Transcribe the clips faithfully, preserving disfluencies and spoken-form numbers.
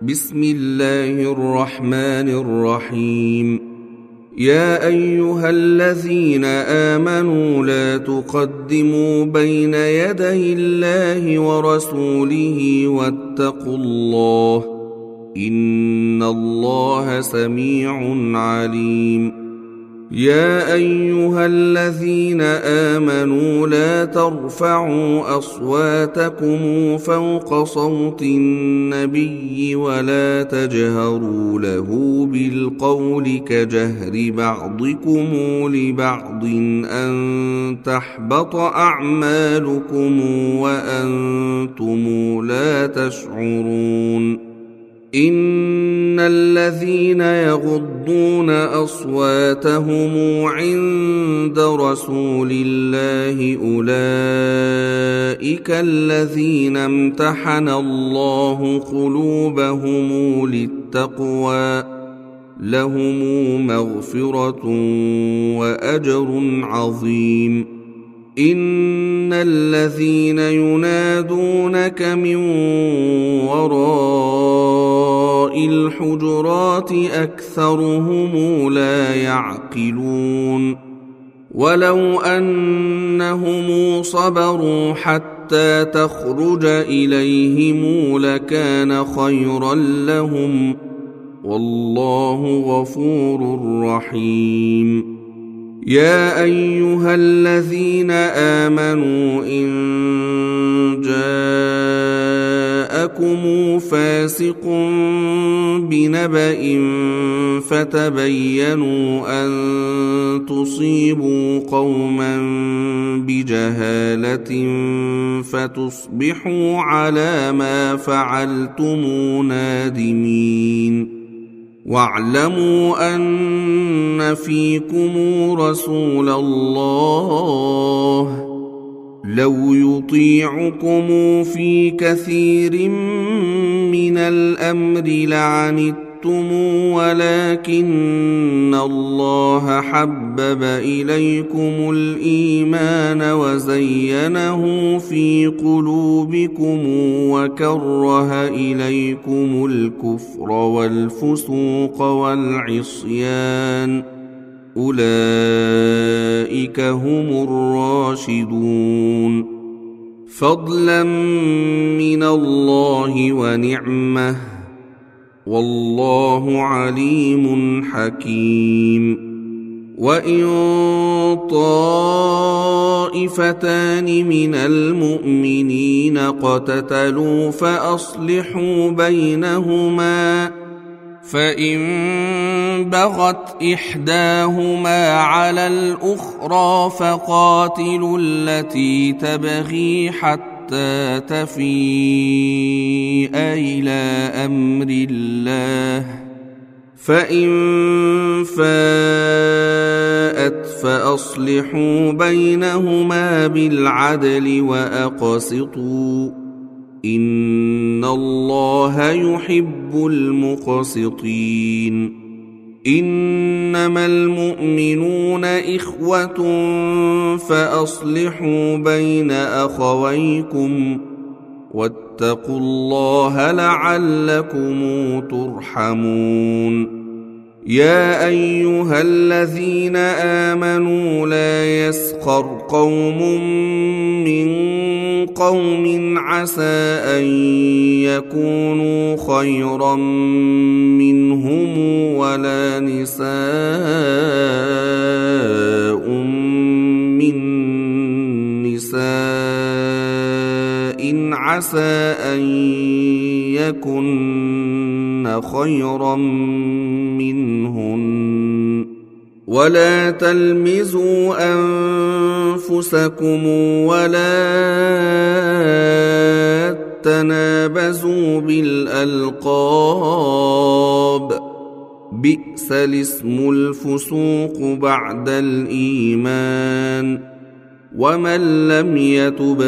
بسم الله الرحمن الرحيم. يا أيها الذين آمنوا لا تقدموا بين يدي الله ورسوله واتقوا الله إن الله سميع عليم. يا أيها الذين آمنوا لا ترفعوا أصواتكم فوق صوت النبي ولا تجهروا له بالقول كجهر بعضكم لبعض أن تحبط أعمالكم وأنتم لا تشعرون. إن الذين يغضون أصواتهم عند رسول الله أولئك الذين امتحن الله قلوبهم للتقوى لهم مغفرة وأجر عظيم. إن الذين ينادونك من وراء الحجرات أكثرهم لا يعقلون. ولو أنهم صبروا حتى تخرج إليهم لكان خيرا لهم والله غفور رحيم. يا أيها الذين آمنوا إن جاءكم فاسق بنبأ فتبينوا أن تصيبوا قوما بجهالة فتصبحوا على ما فعلتم نادمين. واعلموا أن فيكم رسول الله لو يطيعكم في كثير من الأمر لعنتم ولكن الله حبب إليكم الإيمان وزينه في قلوبكم وكره إليكم الكفر والفسوق والعصيان أولئك هم الراشدون. فضلا من الله ونعمه والله عليم حكيم. وإن طائفتان من المؤمنين اقتتلوا فأصلحوا بينهما فإن بغت إحداهما على الأخرى فقاتلوا التي تبغي حتى تفيء إلى أمر الله فإن فاءت فأصلحوا بينهما بالعدل وأقسطوا إن الله يحب المقسطين. إنما المؤمنون إخوة فأصلحوا بين أخويكم واتقوا الله لعلكم ترحمون. يا أيها الذين آمنوا لا يسخر قوم من قوم عسى أن يكونوا خيرا منهم ولا نساء من نساء عسى أن يكن خيرا منهن ولا تلمزوا أنفسكم ولا تنابزوا بالألقاب بئس الاسم الفسوق بعد الإيمان ومن لم يتب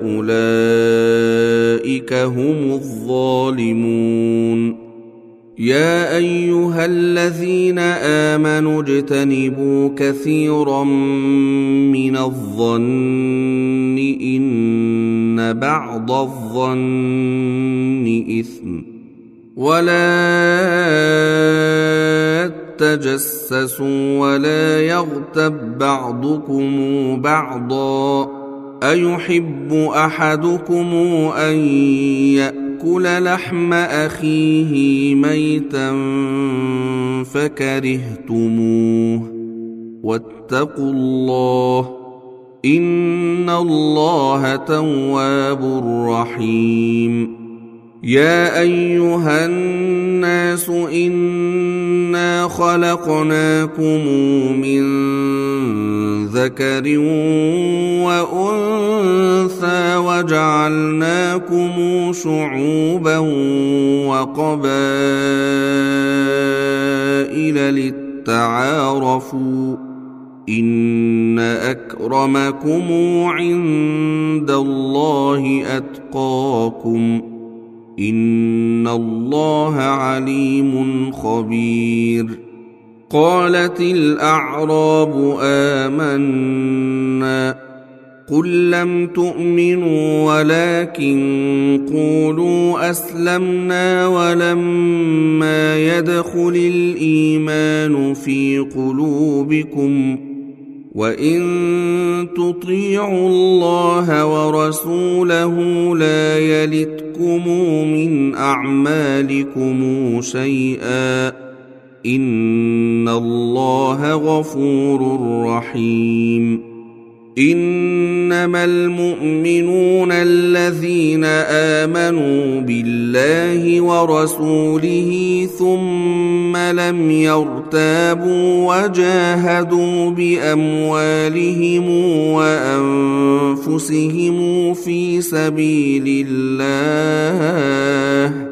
فأولئك هم الظالمون. يا أيها الذين آمنوا اجتنبوا كثيرا من الظن إن بعض الظن إثم ولا تجسسوا ولا يغتب بعضكم بعضا أيحب أحدكم أن يأكل لحم أخيه ميتا فكرهتموه واتقوا الله إن الله تواب رحيم. يا أيها الناس إنا خلقناكم من ذكر وأنثى وجعلناكم شعوبا وقبائل للتعارفوا إن أكرمكم عند الله أتقاكم إن الله عليم خبير. قالت الأعراب آمنا قل لم تؤمنوا ولكن قولوا أسلمنا ولما يدخل الإيمان في قلوبكم وإن تطيعوا الله ورسوله لا يلتكم من أعمالكم شيئا إن الله غفور رحيم. إنما المؤمنون الذين آمنوا بالله ورسوله ثم لم يرتابوا وجاهدوا بأموالهم وأنفسهم في سبيل الله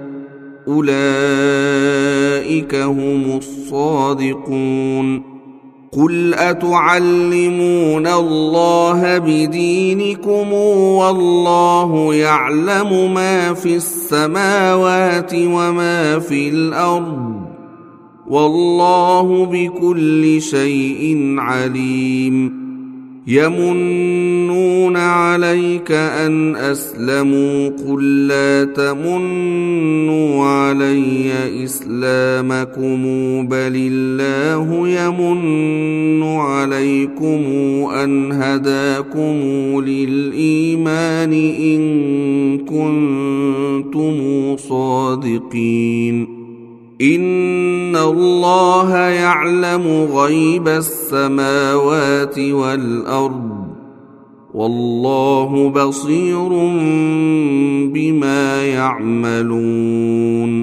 أولئك هم الصادقون. قل أتعلمون الله بدينكم والله يعلم ما في السماوات وما في الأرض والله بكل شيء عليم. يمنون عليك أن أسلموا قل لا تمنوا علي إسلامكم بل الله يمن عليكم أن هداكم للإيمان إن كنتم صادقين. إن الله يعلم غيب السماوات والأرض والله بصير بما يعملون.